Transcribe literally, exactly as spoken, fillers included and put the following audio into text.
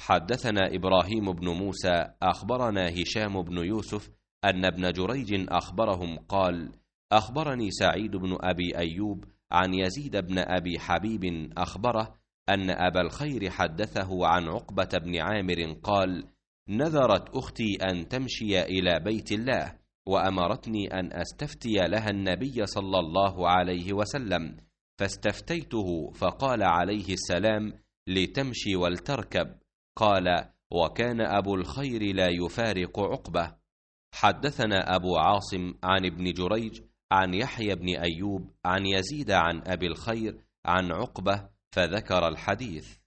حدثنا إبراهيم بن موسى أخبرنا هشام بن يوسف أن ابن جريج أخبرهم قال: أخبرني سعيد بن أبي أيوب عن يزيد بن أبي حبيب أخبره أن أبا الخير حدثه عن عقبة بن عامر قال: نذرت أختي أن تمشي إلى بيت الله، وأمرتني أن أستفتي لها النبي صلى الله عليه وسلم، فاستفتيته فقال عليه السلام: لتمشي ولتركب. قال: وكان أبو الخير لا يفارق عقبة. حدثنا أبو عاصم عن ابن جريج عن يحيى بن أيوب عن يزيد عن أبي الخير عن عقبة فذكر الحديث.